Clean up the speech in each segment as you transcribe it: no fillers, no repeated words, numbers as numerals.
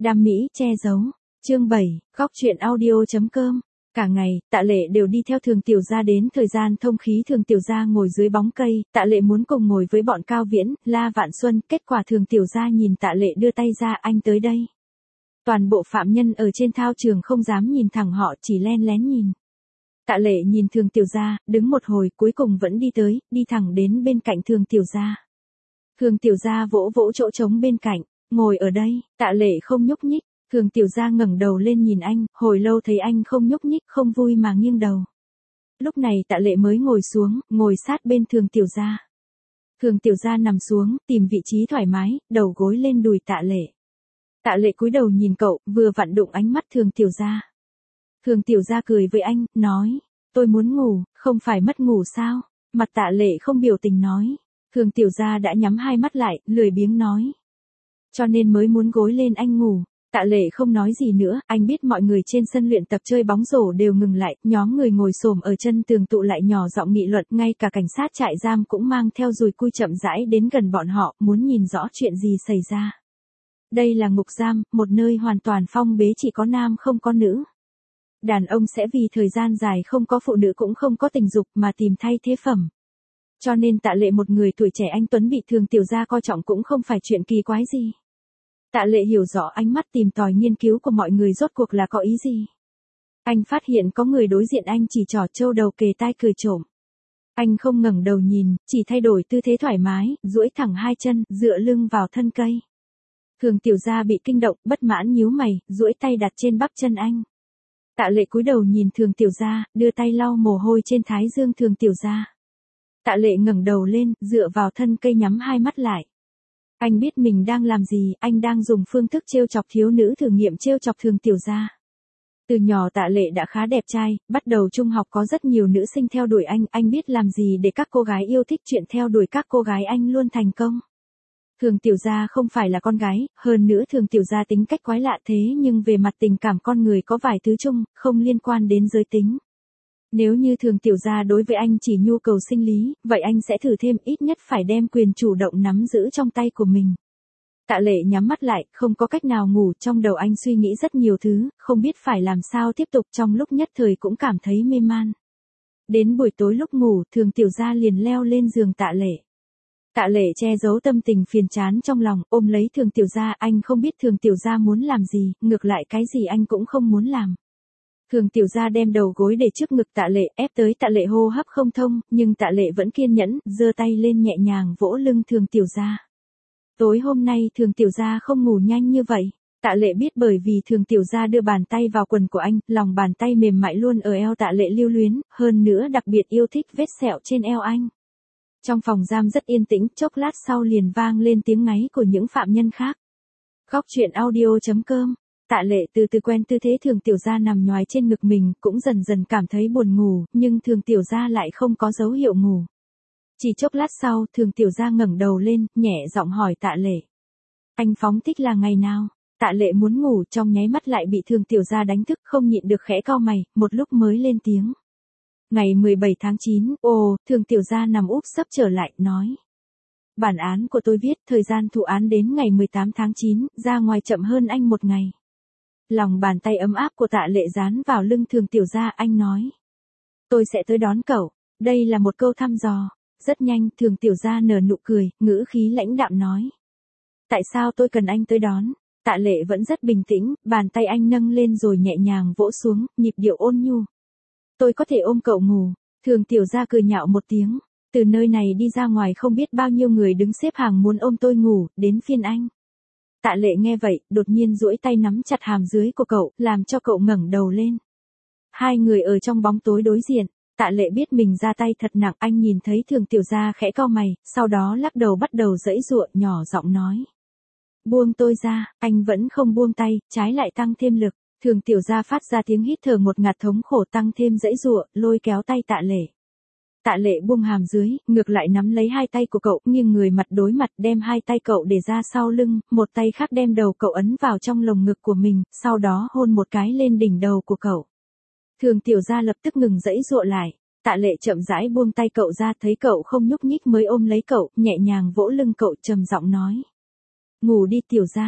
Đam mỹ che giấu. Chương 7, góc truyện audio.com. Cả ngày, Tạ Lệ đều đi theo Thường Tiểu Gia đến thời gian thông khí Thường Tiểu Gia ngồi dưới bóng cây, Tạ Lệ muốn cùng ngồi với bọn Cao Viễn, La Vạn Xuân, kết quả Thường Tiểu Gia nhìn Tạ Lệ đưa tay ra, anh tới đây. Toàn bộ phạm nhân ở trên thao trường không dám nhìn thẳng họ, chỉ len lén nhìn. Tạ Lệ nhìn Thường Tiểu Gia, đứng một hồi cuối cùng vẫn đi tới, đi thẳng đến bên cạnh Thường Tiểu Gia. Thường Tiểu Gia vỗ vỗ chỗ trống bên cạnh, ngồi ở đây, Tạ Lệ không nhúc nhích. Thường Tiểu Gia ngẩng đầu lên nhìn anh, hồi lâu thấy anh không nhúc nhích, không vui mà nghiêng đầu. Lúc này Tạ Lệ mới ngồi xuống, ngồi sát bên Thường Tiểu Gia. Thường Tiểu Gia nằm xuống, tìm vị trí thoải mái, đầu gối lên đùi Tạ Lệ. Tạ Lệ cúi đầu nhìn cậu, vừa vặn đụng ánh mắt Thường Tiểu Gia. Thường Tiểu Gia cười với anh, nói, tôi muốn ngủ, không phải mất ngủ sao? Mặt Tạ Lệ không biểu tình nói. Thường Tiểu Gia đã nhắm hai mắt lại, lười biếng nói. Cho nên mới muốn gối lên anh ngủ. Tạ Lệ không nói gì nữa, anh biết mọi người trên sân luyện tập chơi bóng rổ đều ngừng lại, nhóm người ngồi xổm ở chân tường tụ lại nhỏ giọng nghị luận, ngay cả cảnh sát trại giam cũng mang theo dùi cui chậm rãi đến gần bọn họ, muốn nhìn rõ chuyện gì xảy ra. Đây là ngục giam, một nơi hoàn toàn phong bế chỉ có nam không có nữ. Đàn ông sẽ vì thời gian dài không có phụ nữ cũng không có tình dục mà tìm thay thế phẩm. Cho nên Tạ Lệ một người tuổi trẻ anh tuấn bị Thường Tiểu Gia coi trọng cũng không phải chuyện kỳ quái gì. Tạ Lệ hiểu rõ ánh mắt tìm tòi nghiên cứu của mọi người rốt cuộc là có ý gì. Anh phát hiện có người đối diện anh chỉ trỏ trâu đầu kề tai cười trộm. Anh không ngẩng đầu nhìn, chỉ thay đổi tư thế thoải mái, duỗi thẳng hai chân, dựa lưng vào thân cây. Thường Tiểu Gia bị kinh động, bất mãn nhíu mày, duỗi tay đặt trên bắp chân anh. Tạ Lệ cúi đầu nhìn Thường Tiểu Gia, đưa tay lau mồ hôi trên thái dương Thường Tiểu Gia. Tạ Lệ ngẩng đầu lên, dựa vào thân cây nhắm hai mắt lại. Anh biết mình đang làm gì, anh đang dùng phương thức trêu chọc thiếu nữ thử nghiệm trêu chọc Thường Tiểu Gia. Từ nhỏ Tạ Lệ đã khá đẹp trai, bắt đầu trung học có rất nhiều nữ sinh theo đuổi anh biết làm gì để các cô gái yêu thích chuyện theo đuổi các cô gái anh luôn thành công. Thường Tiểu Gia không phải là con gái, hơn nữa Thường Tiểu Gia tính cách quái lạ thế nhưng về mặt tình cảm con người có vài thứ chung, không liên quan đến giới tính. Nếu như Thường Tiểu Gia đối với anh chỉ nhu cầu sinh lý, vậy anh sẽ thử thêm ít nhất phải đem quyền chủ động nắm giữ trong tay của mình. Tạ Lệ nhắm mắt lại, không có cách nào ngủ, trong đầu anh suy nghĩ rất nhiều thứ, không biết phải làm sao tiếp tục, trong lúc nhất thời cũng cảm thấy mê man. Đến buổi tối lúc ngủ, Thường Tiểu Gia liền leo lên giường Tạ Lệ. Tạ Lệ che giấu tâm tình phiền chán trong lòng, ôm lấy Thường Tiểu Gia, anh không biết Thường Tiểu Gia muốn làm gì, ngược lại cái gì anh cũng không muốn làm. Thường Tiểu Gia đem đầu gối để trước ngực Tạ Lệ, ép tới Tạ Lệ hô hấp không thông, nhưng Tạ Lệ vẫn kiên nhẫn, giơ tay lên nhẹ nhàng vỗ lưng Thường Tiểu Gia. Tối hôm nay Thường Tiểu Gia không ngủ nhanh như vậy. Tạ Lệ biết bởi vì Thường Tiểu Gia đưa bàn tay vào quần của anh, lòng bàn tay mềm mại luôn ở eo Tạ Lệ lưu luyến, hơn nữa đặc biệt yêu thích vết sẹo trên eo anh. Trong phòng giam rất yên tĩnh, chốc lát sau liền vang lên tiếng ngáy của những phạm nhân khác. Góc truyện audio.com. Tạ Lệ từ từ quen tư thế Thường Tiểu Gia nằm nhoài trên ngực mình, cũng dần dần cảm thấy buồn ngủ, nhưng Thường Tiểu Gia lại không có dấu hiệu ngủ. Chỉ chốc lát sau, Thường Tiểu Gia ngẩng đầu lên, nhẹ giọng hỏi Tạ Lệ. Anh phóng thích là ngày nào? Tạ Lệ muốn ngủ, trong nháy mắt lại bị Thường Tiểu Gia đánh thức, không nhịn được khẽ cau mày, một lúc mới lên tiếng. Ngày 17 tháng 9, Thường Tiểu Gia nằm úp sấp trở lại, nói. Bản án của tôi viết, thời gian thụ án đến ngày 18 tháng 9, ra ngoài chậm hơn anh một ngày. Lòng bàn tay ấm áp của Tạ Lệ dán vào lưng Thường Tiểu Gia, anh nói. Tôi sẽ tới đón cậu. Đây là một câu thăm dò. Rất nhanh, Thường Tiểu Gia nở nụ cười, ngữ khí lãnh đạm nói. Tại sao tôi cần anh tới đón? Tạ Lệ vẫn rất bình tĩnh, bàn tay anh nâng lên rồi nhẹ nhàng vỗ xuống, nhịp điệu ôn nhu. Tôi có thể ôm cậu ngủ. Thường Tiểu Gia cười nhạo một tiếng. Từ nơi này đi ra ngoài không biết bao nhiêu người đứng xếp hàng muốn ôm tôi ngủ, đến phiên anh. Tạ Lệ nghe vậy, đột nhiên duỗi tay nắm chặt hàm dưới của cậu, làm cho cậu ngẩng đầu lên. Hai người ở trong bóng tối đối diện, Tạ Lệ biết mình ra tay thật nặng, anh nhìn thấy Thường Tiểu Gia khẽ cau mày, sau đó lắc đầu bắt đầu giãy giụa, nhỏ giọng nói. Buông tôi ra, anh vẫn không buông tay, trái lại tăng thêm lực. Thường Tiểu Gia phát ra tiếng hít thở một ngạt thống khổ, tăng thêm giãy giụa, lôi kéo tay Tạ Lệ. Tạ Lệ buông hàm dưới, ngược lại nắm lấy hai tay của cậu, nghiêng người mặt đối mặt, đem hai tay cậu để ra sau lưng, một tay khác đem đầu cậu ấn vào trong lồng ngực của mình, sau đó hôn một cái lên đỉnh đầu của cậu. Thường Tiểu Gia lập tức ngừng giãy giụa lại. Tạ Lệ chậm rãi buông tay cậu ra, thấy cậu không nhúc nhích mới ôm lấy cậu, nhẹ nhàng vỗ lưng cậu, trầm giọng nói. Ngủ đi Tiểu Gia.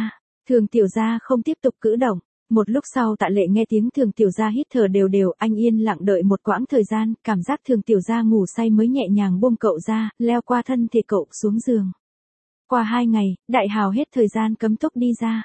Thường tiểu gia không tiếp tục cử động. Một lúc sau Tạ Lệ nghe tiếng Thường tiểu gia hít thở đều đều, anh yên lặng đợi một quãng thời gian, cảm giác Thường tiểu gia ngủ say mới nhẹ nhàng buông cậu ra, leo qua thân thể cậu xuống giường. Qua 2 ngày, Đại Hào hết thời gian cấm túc đi ra.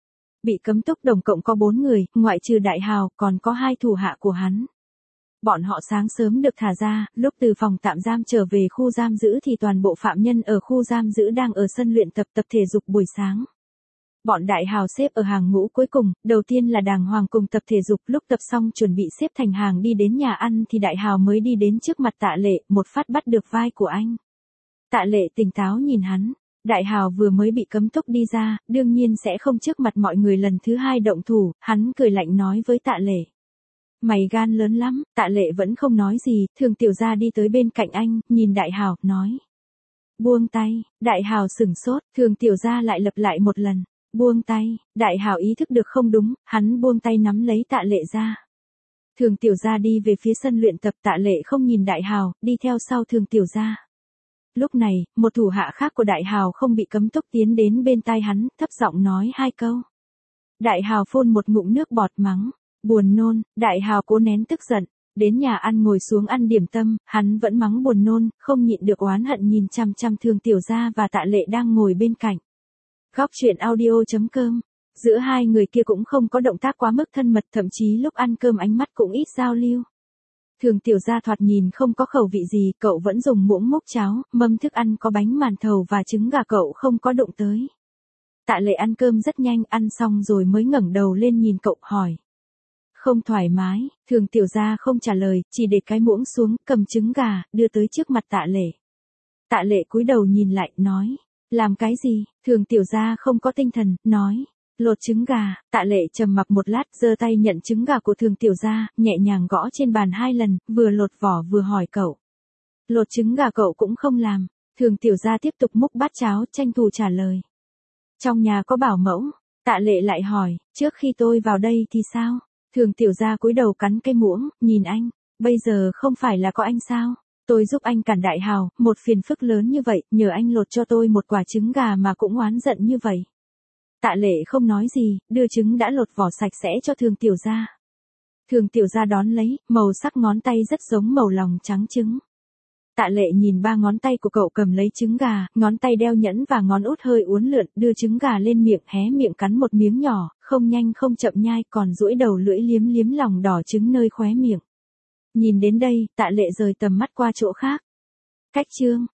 Bị cấm túc tổng cộng có 4 người, ngoại trừ Đại Hào, còn có 2 thủ hạ của hắn. Bọn họ sáng sớm được thả ra, lúc từ phòng tạm giam trở về khu giam giữ thì toàn bộ phạm nhân ở khu giam giữ đang ở sân luyện tập thể dục buổi sáng. Bọn Đại Hào xếp ở hàng ngũ cuối cùng, đầu tiên là đàng hoàng cùng tập thể dục, lúc tập xong chuẩn bị xếp thành hàng đi đến nhà ăn thì Đại Hào mới đi đến trước mặt Tạ Lệ, một phát bắt được vai của anh. Tạ Lệ tỉnh táo nhìn hắn. Đại Hào vừa mới bị cấm túc đi ra, đương nhiên sẽ không trước mặt mọi người lần thứ 2 động thủ, hắn cười lạnh nói với Tạ Lệ. Mày gan lớn lắm, Tạ Lệ vẫn không nói gì, Thường tiểu gia đi tới bên cạnh anh, nhìn Đại Hào, nói. Buông tay, Đại Hào sửng sốt, Thường tiểu gia lại lặp lại một lần. Buông tay, Đại Hào ý thức được không đúng, hắn buông tay nắm lấy Tạ Lệ ra. Thường tiểu gia đi về phía sân luyện tập, Tạ Lệ không nhìn Đại Hào, đi theo sau Thường tiểu gia. Lúc này, một thủ hạ khác của Đại Hào không bị cấm túc tiến đến bên tai hắn, thấp giọng nói 2 câu. Đại Hào phun một ngụm nước bọt mắng, buồn nôn, Đại Hào cố nén tức giận, đến nhà ăn ngồi xuống ăn điểm tâm, hắn vẫn mắng buồn nôn, không nhịn được oán hận nhìn chằm chằm Thường tiểu gia và Tạ Lệ đang ngồi bên cạnh. Góc truyện audio.com. Giữa 2 người kia cũng không có động tác quá mức thân mật, thậm chí lúc ăn cơm ánh mắt cũng ít giao lưu. Thường tiểu gia thoạt nhìn không có khẩu vị gì, cậu vẫn dùng muỗng múc cháo, mâm thức ăn có bánh màn thầu và trứng gà cậu không có đụng tới. Tạ Lệ ăn cơm rất nhanh, ăn xong rồi mới ngẩng đầu lên nhìn cậu hỏi. Không thoải mái, Thường tiểu gia không trả lời, chỉ để cái muỗng xuống, cầm trứng gà, đưa tới trước mặt Tạ Lệ. Tạ Lệ cúi đầu nhìn lại, nói. Làm cái gì? Thường tiểu gia không có tinh thần, nói. Lột trứng gà. Tạ Lệ trầm mặc một lát, giơ tay nhận trứng gà của Thường tiểu gia, nhẹ nhàng gõ trên bàn 2 lần, vừa lột vỏ vừa hỏi cậu. Lột trứng gà cậu cũng không làm. Thường tiểu gia tiếp tục múc bát cháo, tranh thủ trả lời. Trong nhà có bảo mẫu. Tạ Lệ lại hỏi, trước khi tôi vào đây thì sao? Thường tiểu gia cúi đầu cắn cây muỗng, nhìn anh. Bây giờ không phải là có anh sao? Tôi giúp anh cản Đại Hào, một phiền phức lớn như vậy, nhờ anh lột cho tôi một quả trứng gà mà cũng oán giận như vậy. Tạ Lệ không nói gì, đưa trứng đã lột vỏ sạch sẽ cho Thường tiểu gia. Thường tiểu gia đón lấy, màu sắc ngón tay rất giống màu lòng trắng trứng. Tạ Lệ nhìn 3 ngón tay của cậu cầm lấy trứng gà, ngón tay đeo nhẫn và ngón út hơi uốn lượn, đưa trứng gà lên miệng, hé miệng cắn một miếng nhỏ, không nhanh không chậm nhai, còn duỗi đầu lưỡi liếm liếm lòng đỏ trứng nơi khóe miệng. Nhìn đến đây, Tạ Lệ rời tầm mắt qua chỗ khác. Cách chương